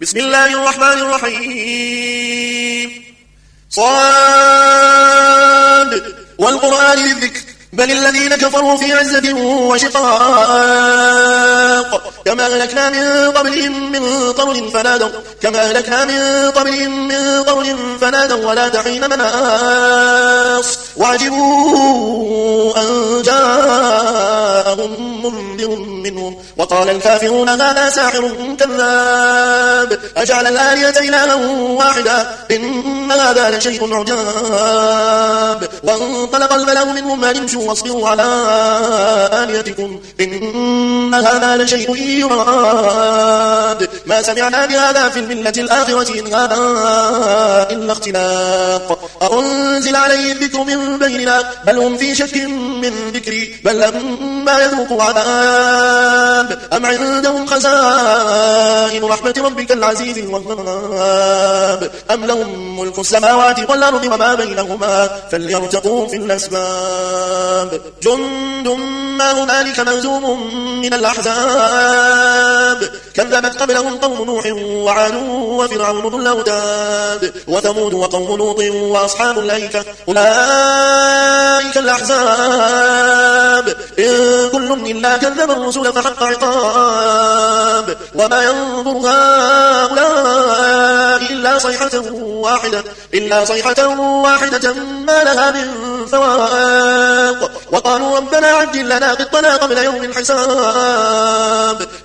بسم الله الرحمن الرحيم صاد والقرآن للذكر بل الذين كفروا في عزة وشقاق كما أهلكنا من قبلهم من قرن فنادوا ولا تحين مناص وعجبوا أن جاءهم منذر منهم وقال الكافرون هذا ساحر كذاب أجعل الآلهة إلها واحدا إن هذا لشيء عجاب وانطلق الملأ منهم أن امشوا واصبروا على آلهتكم إن هذا لشيء يراد ما سمعنا بهذا في الملة الآخرة إن هذا إلا اختلاق أنزل عليه الذكر من بيننا بل هم في شك من ذكري بل لما يذوقوا عذاب أم عندهم خزائن رحمة ربك العزيز الوهاب أم لهم ملك السماوات والأرض وما بينهما فليرتقوا في الأسباب جند ما هنالك مهزوم من الأحزاب كذبت قبلهم قوم نوح وعاد وفرعون ذو الأوتاد وثمود وقوم لوط وأصحاب الأيكة أولئك الأحزاب إن كل إلا كذب الرسل فحق عقاب وما ينظر هؤلاء إلا صيحة واحدة ما لها من فواق وقالوا ربنا عجل لنا قطنا قبل يوم الحساب